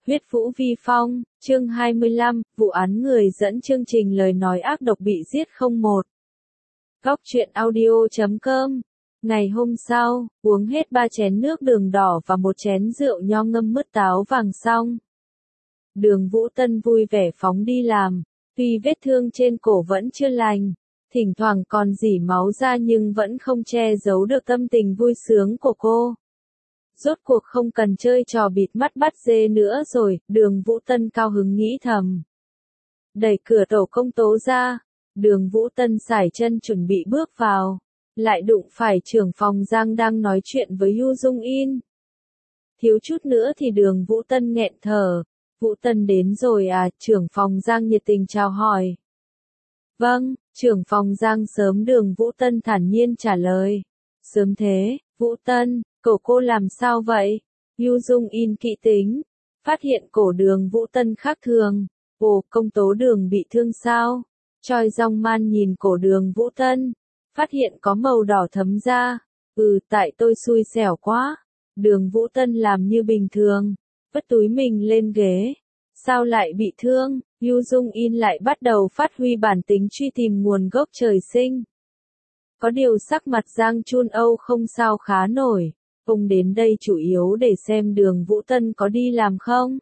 Huyết Vũ Vi Phong, chương 25, vụ án người dẫn chương trình lời nói ác độc bị giết 01. Góc truyện audio.com. Ngày hôm sau, uống hết 3 chén nước đường đỏ và 1 chén rượu nho ngâm mứt táo vàng xong. Đường Vũ Tân vui vẻ phóng đi làm, tuy vết thương trên cổ vẫn chưa lành, thỉnh thoảng còn rỉ máu ra nhưng vẫn không che giấu được tâm tình vui sướng của cô. Rốt cuộc không cần chơi trò bịt mắt bắt dê nữa rồi, Đường Vũ Tân cao hứng nghĩ thầm. Đẩy cửa tổ công tố ra, Đường Vũ Tân sải chân chuẩn bị bước vào, lại đụng phải trưởng phòng Giang đang nói chuyện với Yu Dung In. Thiếu chút nữa thì Đường Vũ Tân nghẹn thở. Vũ Tân đến rồi à? Trưởng phòng Giang nhiệt tình chào hỏi. Vâng, trưởng phòng Giang sớm. Đường Vũ Tân thản nhiên trả lời. Sớm thế, Vũ Tân, cổ cô làm sao vậy? Yu Dung In kỹ tính, phát hiện cổ Đường Vũ Tân khác thường. Ồ, công tố Đường bị thương sao? Choi Dong Man nhìn cổ Đường Vũ Tân, phát hiện có màu đỏ thấm ra. Tại tôi xui xẻo quá. Đường Vũ Tân làm như bình thường, vứt túi mình lên ghế. Sao lại bị thương? Yu Dung In lại bắt đầu phát huy bản tính truy tìm nguồn gốc trời sinh. Có điều sắc mặt Giang Chun Âu không sao khá nổi. Ông đến đây chủ yếu để xem Đường Vũ Tân có đi làm không.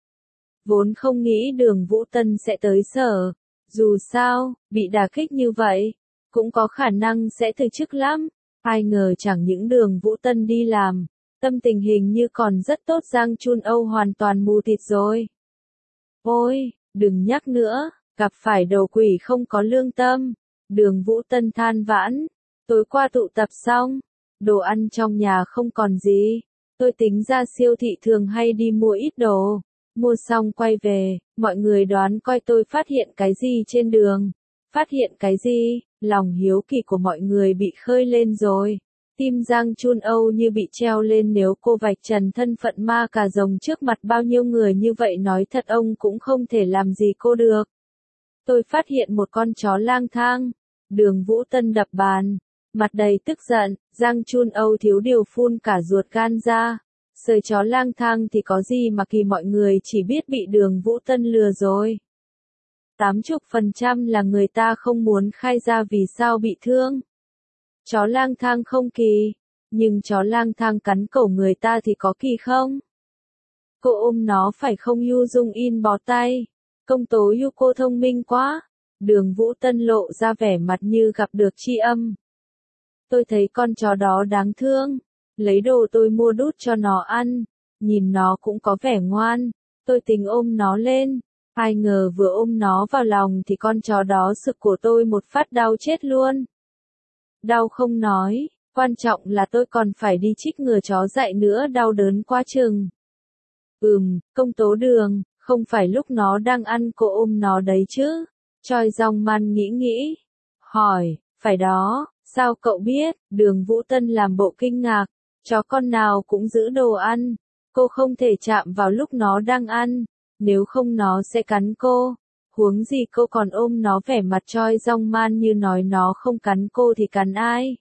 Vốn không nghĩ Đường Vũ Tân sẽ tới sở. Dù sao, bị đả kích như vậy, cũng có khả năng sẽ từ chức lắm. Ai ngờ chẳng những Đường Vũ Tân đi làm, tâm tình hình như còn rất tốt. Giang Chun Âu hoàn toàn mù tịt rồi. Ôi, đừng nhắc nữa, gặp phải đầu quỷ không có lương tâm. Đường Vũ Tân than vãn. Tối qua tụ tập xong, đồ ăn trong nhà không còn gì. Tôi tính ra siêu thị thường hay đi mua ít đồ. Mua xong quay về, mọi người đoán coi tôi phát hiện cái gì trên đường. Phát hiện cái gì? Lòng hiếu kỳ của mọi người bị khơi lên rồi. Tim Giang Chun Âu như bị treo lên. Nếu cô vạch trần thân phận ma cà rồng trước mặt bao nhiêu người như vậy, nói thật ông cũng không thể làm gì cô được. Tôi phát hiện một con chó lang thang. Đường Vũ Tân đập bàn, mặt đầy tức giận. Giang Chun Âu thiếu điều phun cả ruột gan ra. Sơi chó lang thang thì có gì mà kỳ, mọi người chỉ biết bị Đường Vũ Tân lừa rồi. 80% là người ta không muốn khai ra vì sao bị thương. Chó lang thang không kỳ, nhưng chó lang thang cắn cổ người ta thì có kỳ không? Cô ôm nó phải không? Yu Dung In bó tay. Công tố Yu, cô thông minh quá. Đường Vũ Tân lộ ra vẻ mặt như gặp được tri âm. Tôi thấy con chó đó đáng thương. Lấy đồ tôi mua đút cho nó ăn. Nhìn nó cũng có vẻ ngoan. Tôi tính ôm nó lên. Ai ngờ vừa ôm nó vào lòng thì con chó đó sực cổ tôi một phát đau chết luôn. Đau không nói, quan trọng là tôi còn phải đi chích ngừa chó dại nữa, đau đớn quá chừng. Công tố Đường, không phải lúc nó đang ăn cô ôm nó đấy chứ? Choi Dong Man nghĩ. Hỏi, phải đó, sao cậu biết? Đường Vũ Tân làm bộ kinh ngạc, chó con nào cũng giữ đồ ăn. Cô không thể chạm vào lúc nó đang ăn, nếu không nó sẽ cắn cô. Huống gì cô còn ôm nó. Vẻ mặt Choi Dong Man như nói nó không cắn cô thì cắn ai.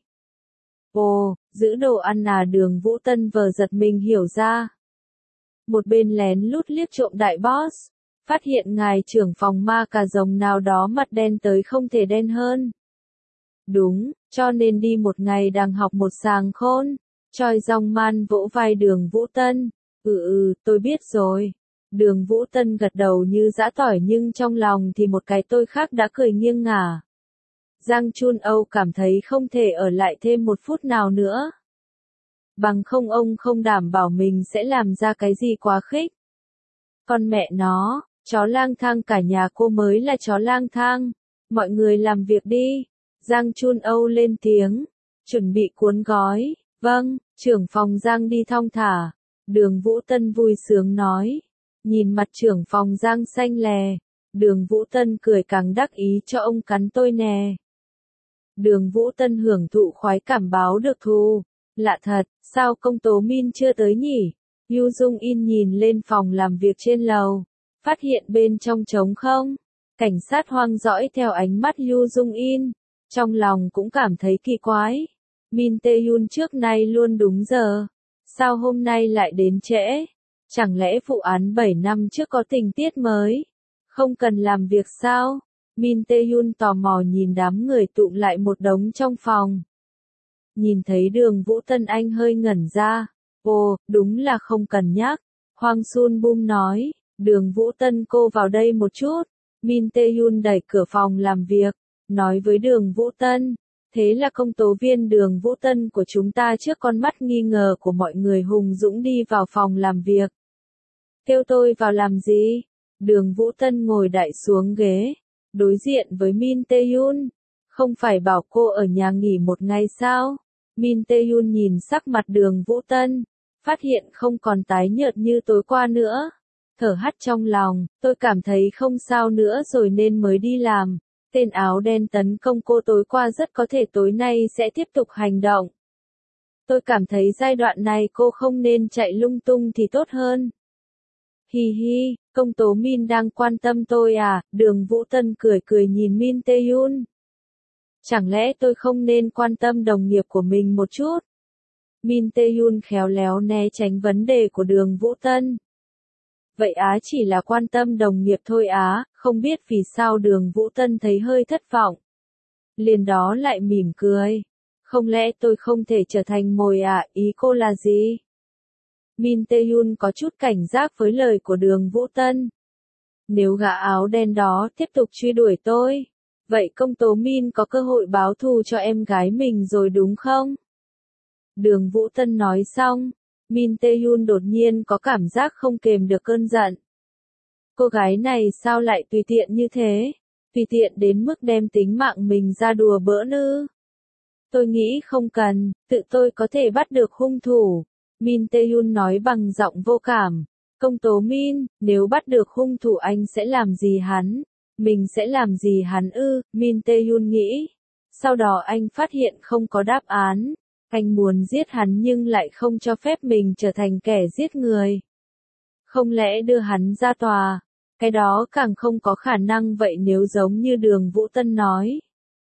Ồ, giữ đồ ăn à? Đường Vũ Tân vờ giật mình hiểu ra. Một bên lén lút liếc trộm đại boss, phát hiện ngài trưởng phòng ma cà rồng nào đó mặt đen tới không thể đen hơn. Đúng, cho nên đi một ngày đàng học một sàng khôn. Choi Dong Man vỗ vai Đường Vũ Tân. Tôi biết rồi. Đường Vũ Tân gật đầu như giã tỏi, nhưng trong lòng thì một cái tôi khác đã cười nghiêng ngả. Giang Chun Âu cảm thấy không thể ở lại thêm 1 phút nào nữa. Bằng không ông không đảm bảo mình sẽ làm ra cái gì quá khích. Con mẹ nó, chó lang thang, cả nhà cô mới là chó lang thang. Mọi người làm việc đi. Giang Chun Âu lên tiếng, chuẩn bị cuốn gói. Vâng, trưởng phòng Giang đi thong thả. Đường Vũ Tân vui sướng nói. Nhìn mặt trưởng phòng Giang xanh lè, Đường Vũ Tân cười càng đắc ý, cho ông cắn tôi nè. Đường Vũ Tân hưởng thụ khoái cảm báo được thù. Lạ thật, sao công tố Min chưa tới nhỉ? Yu Dung In nhìn lên phòng làm việc trên lầu, phát hiện bên trong trống không. Cảnh sát hoang dõi theo ánh mắt Yu Dung In, trong lòng cũng cảm thấy kỳ quái. Min Tae-yun trước nay luôn đúng giờ, sao hôm nay lại đến trễ? Chẳng lẽ vụ án 7 năm trước có tình tiết mới? Không cần làm việc sao? Min Tae-yun tò mò nhìn đám người tụm lại một đống trong phòng. Nhìn thấy Đường Vũ Tân anh hơi ngẩn ra. Ồ, đúng là không cần nhắc. Hwang Sun-bum nói, Đường Vũ Tân cô vào đây một chút. Min Tae-yun đẩy cửa phòng làm việc, nói với Đường Vũ Tân. Thế là công tố viên Đường Vũ Tân của chúng ta trước con mắt nghi ngờ của mọi người hùng dũng đi vào phòng làm việc. Kêu tôi vào làm gì? Đường Vũ Tân ngồi đại xuống ghế, đối diện với Min Tae-yun. Không phải bảo cô ở nhà nghỉ một ngày sao? Min Tae-yun nhìn sắc mặt Đường Vũ Tân, phát hiện không còn tái nhợt như tối qua nữa. Thở hắt trong lòng, tôi cảm thấy không sao nữa rồi nên mới đi làm. Tên áo đen tấn công cô tối qua rất có thể tối nay sẽ tiếp tục hành động. Tôi cảm thấy giai đoạn này cô không nên chạy lung tung thì tốt hơn. Hi hi, công tố Min đang quan tâm tôi à? Đường Vũ Tân cười cười nhìn Min Tae-yun. Chẳng lẽ tôi không nên quan tâm đồng nghiệp của mình một chút? Min Tae-yun khéo léo né tránh vấn đề của Đường Vũ Tân. Vậy á, chỉ là quan tâm đồng nghiệp thôi á, không biết vì sao Đường Vũ Tân thấy hơi thất vọng. Liền đó lại mỉm cười. Không lẽ tôi không thể trở thành mồi à, ý cô là gì? Min Tae-yun có chút cảnh giác với lời của Đường Vũ Tân. Nếu gã áo đen đó tiếp tục truy đuổi tôi, vậy công tố Min có cơ hội báo thù cho em gái mình rồi đúng không? Đường Vũ Tân nói xong, Min Tae-yun đột nhiên có cảm giác không kềm được cơn giận. Cô gái này sao lại tùy tiện như thế? Tùy tiện đến mức đem tính mạng mình ra đùa bỡn ư? Tôi nghĩ không cần, tự tôi có thể bắt được hung thủ. Min Tae-yun nói bằng giọng vô cảm. Công tố Min, nếu bắt được hung thủ anh sẽ làm gì hắn? Mình sẽ làm gì hắn ư? Min Tae-yun nghĩ. Sau đó anh phát hiện không có đáp án. Anh muốn giết hắn nhưng lại không cho phép mình trở thành kẻ giết người. Không lẽ đưa hắn ra tòa? Cái đó càng không có khả năng vậy nếu giống như Đường Vũ Tân nói.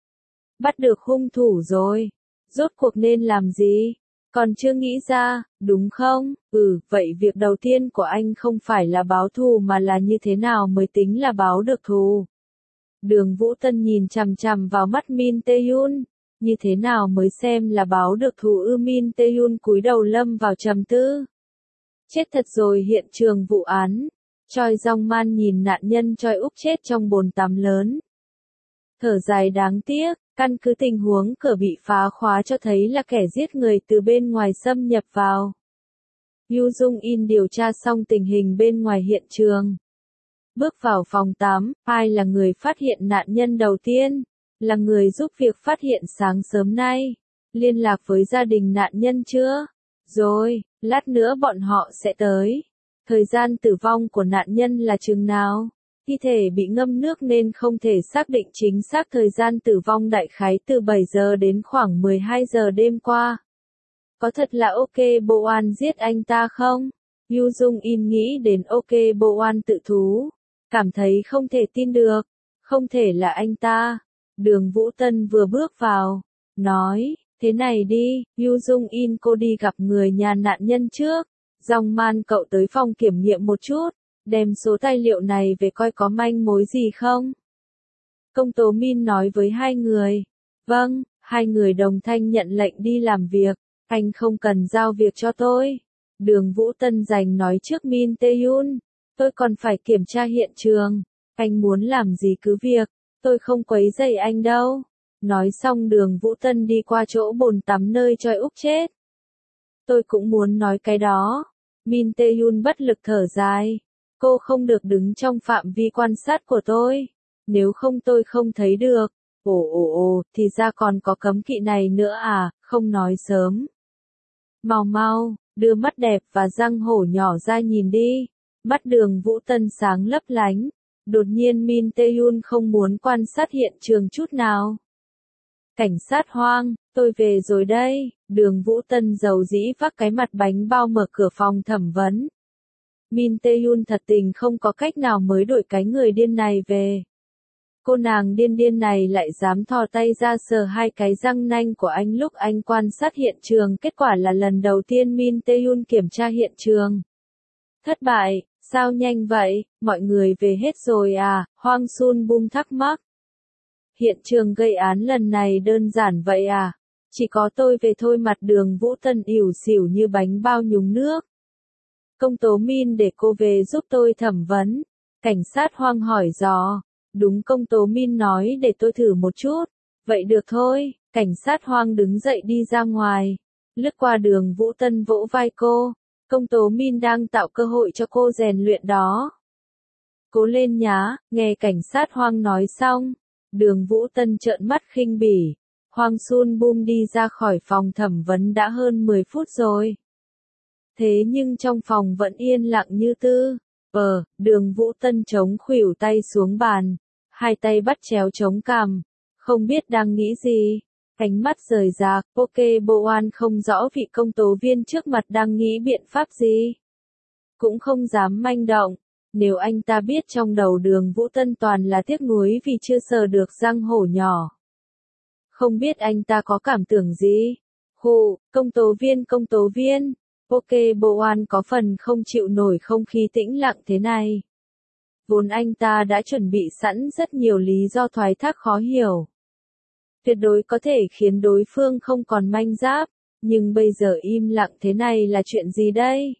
Bắt được hung thủ rồi. Rốt cuộc nên làm gì? Còn chưa nghĩ ra, đúng không? Vậy việc đầu tiên của anh không phải là báo thù mà là như thế nào mới tính là báo được thù. Đường Vũ Tân nhìn chằm chằm vào mắt Min Tae-yun. Như thế nào mới xem là báo được thù ư? Min Tae-yun cúi đầu lâm vào trầm tư. Chết thật rồi. Hiện trường vụ án. Choi Jong-man nhìn nạn nhân Choi Úc chết trong bồn tắm lớn. Thở dài đáng tiếc, căn cứ tình huống cửa bị phá khóa cho thấy là kẻ giết người từ bên ngoài xâm nhập vào. Yoo Jung-in điều tra xong tình hình bên ngoài hiện trường. Bước vào phòng tắm, ai là người phát hiện nạn nhân đầu tiên? Là người giúp việc phát hiện sáng sớm nay. Liên lạc với gia đình nạn nhân chưa? Rồi, lát nữa bọn họ sẽ tới. Thời gian tử vong của nạn nhân là chừng nào? Thi thể bị ngâm nước nên không thể xác định chính xác thời gian tử vong, đại khái từ 7 giờ đến khoảng 12 giờ đêm qua. Có thật là Ok Bo-an giết anh ta không? Yoo Jung-in nghĩ đến Ok Bo-an tự thú. Cảm thấy không thể tin được. Không thể là anh ta. Đường Vũ Tân vừa bước vào. Nói, thế này đi, Yoo Jung-in cô đi gặp người nhà nạn nhân trước. Jong-man cậu tới phòng kiểm nghiệm một chút. Đem số tài liệu này về coi có manh mối gì không? Công tố Min nói với hai người. Vâng, hai người đồng thanh nhận lệnh đi làm việc. Anh không cần giao việc cho tôi. Đường Vũ Tân giành nói trước Min Tae-yun. Tôi còn phải kiểm tra hiện trường. Anh muốn làm gì cứ việc. Tôi không quấy rầy anh đâu. Nói xong Đường Vũ Tân đi qua chỗ bồn tắm nơi Choi Úc chết. Tôi cũng muốn nói cái đó. Min Tae-yun bất lực thở dài. Cô không được đứng trong phạm vi quan sát của tôi. Nếu không tôi không thấy được. Ồ, thì ra còn có cấm kỵ này nữa à, không nói sớm. Mau mau, đưa mắt đẹp và răng hổ nhỏ ra nhìn đi. Mắt Đường Vũ Tân sáng lấp lánh. Đột nhiên Min Tae-yun không muốn quan sát hiện trường chút nào. Cảnh sát Hoang, tôi về rồi đây. Đường Vũ Tân dầu dĩ vác cái mặt bánh bao mở cửa phòng thẩm vấn. Min Tae-yun thật tình không có cách nào mới đuổi cái người điên này về. Cô nàng điên này lại dám thò tay ra sờ hai cái răng nanh của anh lúc anh quan sát hiện trường. Kết quả là lần đầu tiên Min Tae-yun kiểm tra hiện trường. Thất bại, sao nhanh vậy, mọi người về hết rồi à, Hwang Sun Bum thắc mắc. Hiện trường gây án lần này đơn giản vậy à, chỉ có tôi về thôi, mặt Đường Vũ Tân ỉu xỉu như bánh bao nhúng nước. Công tố Min để cô về giúp tôi thẩm vấn. Cảnh sát Hoang hỏi dò. Đúng, công tố Min nói để tôi thử một chút. Vậy được thôi, cảnh sát Hoang đứng dậy đi ra ngoài. Lướt qua Đường Vũ Tân vỗ vai cô. Công tố Min đang tạo cơ hội cho cô rèn luyện đó. Cố lên nhá, nghe cảnh sát Hoang nói xong. Đường Vũ Tân trợn mắt khinh bỉ. Hwang Sun Bum đi ra khỏi phòng thẩm vấn đã hơn 10 phút rồi. Thế nhưng trong phòng vẫn yên lặng như tơ. Đường Vũ Tân chống khuỷu tay xuống bàn, hai tay bắt chéo chống cằm, không biết đang nghĩ gì. Ánh mắt rời rạc, Ok Boan không rõ vị công tố viên trước mặt đang nghĩ biện pháp gì. Cũng không dám manh động, nếu anh ta biết trong đầu Đường Vũ Tân toàn là tiếc nuối vì chưa sờ được răng hổ nhỏ. Không biết anh ta có cảm tưởng gì? Công tố viên. Ok Boan có phần không chịu nổi không khí tĩnh lặng thế này. Vốn anh ta đã chuẩn bị sẵn rất nhiều lý do thoái thác khó hiểu. Tuyệt đối có thể khiến đối phương không còn manh giáp, nhưng bây giờ im lặng thế này là chuyện gì đây?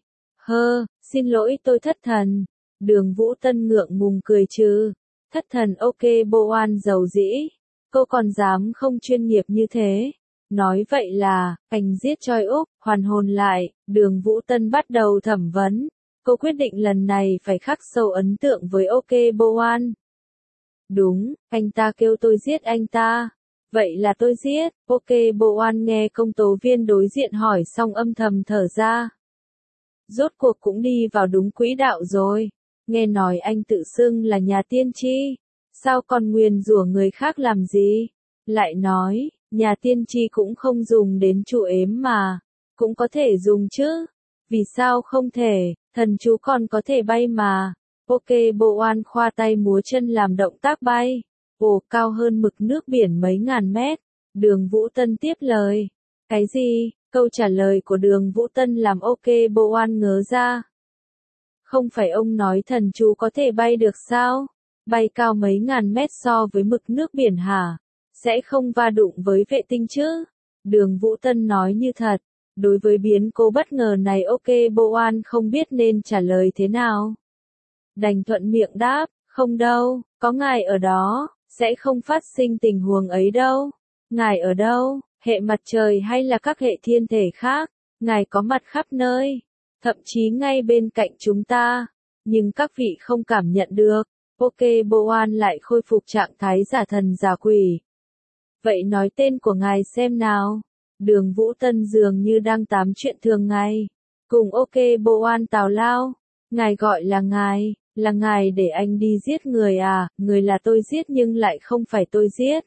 Xin lỗi, tôi thất thần. Đường Vũ Tân ngượng ngùng cười trừ. Thất thần? Ok Boan giàu dĩ. Cô còn dám không chuyên nghiệp như thế. Nói vậy là, anh giết Choi Úc, hoàn hồn lại, Đường Vũ Tân bắt đầu thẩm vấn. Cô quyết định lần này phải khắc sâu ấn tượng với Ok Boan. Đúng, anh ta kêu tôi giết anh ta. Vậy là tôi giết. Ok Boan nghe công tố viên đối diện hỏi xong âm thầm thở ra. Rốt cuộc cũng đi vào đúng quỹ đạo rồi. Nghe nói anh tự xưng là nhà tiên tri. Sao còn nguyền rủa người khác làm gì? Lại nói, nhà tiên tri cũng không dùng đến chú ếm mà. Cũng có thể dùng chứ. Vì sao không thể, thần chú còn có thể bay mà. Ok Boan khoa tay múa chân làm động tác bay. Cao hơn mực nước biển mấy ngàn mét. Đường Vũ Tân tiếp lời. Cái gì? Câu trả lời của Đường Vũ Tân làm Ok Boan ngớ ra. Không phải ông nói thần chú có thể bay được sao? Bay cao mấy ngàn mét so với mực nước biển hả? Sẽ không va đụng với vệ tinh chứ? Đường Vũ Tân nói như thật. Đối với biến cố bất ngờ này Ok Boan không biết nên trả lời thế nào. Đành thuận miệng đáp, không đâu, có ngài ở đó, sẽ không phát sinh tình huống ấy đâu. Ngài ở đâu, hệ mặt trời hay là các hệ thiên thể khác? Ngài có mặt khắp nơi, thậm chí ngay bên cạnh chúng ta, nhưng các vị không cảm nhận được. Ok Boan lại khôi phục trạng thái giả thần giả quỷ. Vậy nói tên của ngài xem nào. Đường Vũ Tân dường như đang tám chuyện thường ngày. Cùng Ok Boan tào lao. Ngài gọi là ngài để anh đi giết người à, người là tôi giết nhưng lại không phải tôi giết.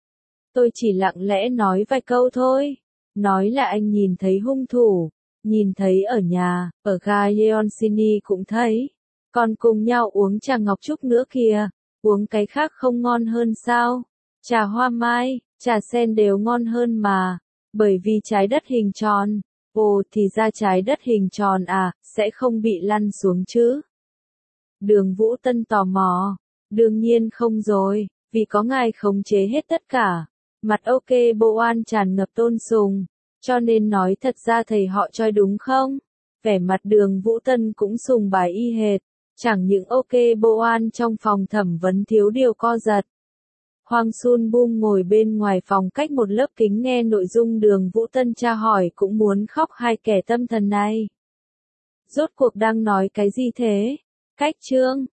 Tôi chỉ lặng lẽ nói vài câu thôi. Nói là anh nhìn thấy hung thủ, nhìn thấy ở nhà, ở ga Yeonsini cũng thấy. Còn cùng nhau uống trà ngọc trúc nữa kìa, uống cái khác không ngon hơn sao? Trà hoa mai, trà sen đều ngon hơn mà, bởi vì trái đất hình tròn. Thì ra trái đất hình tròn à, sẽ không bị lăn xuống chứ? Đường Vũ Tân tò mò. Đương nhiên không rồi, vì có ngài khống chế hết tất cả. Mặt Ok Boan tràn ngập tôn sùng, cho nên nói thật ra thầy họ Choi đúng không? Vẻ mặt Đường Vũ Tân cũng sùng bái y hệt. Chẳng những Ok Boan trong phòng thẩm vấn thiếu điều co giật. Hwang Sun Bum ngồi bên ngoài phòng cách một lớp kính nghe nội dung Đường Vũ Tân tra hỏi cũng muốn khóc. Hai kẻ tâm thần này. Rốt cuộc đang nói cái gì thế? Cách chương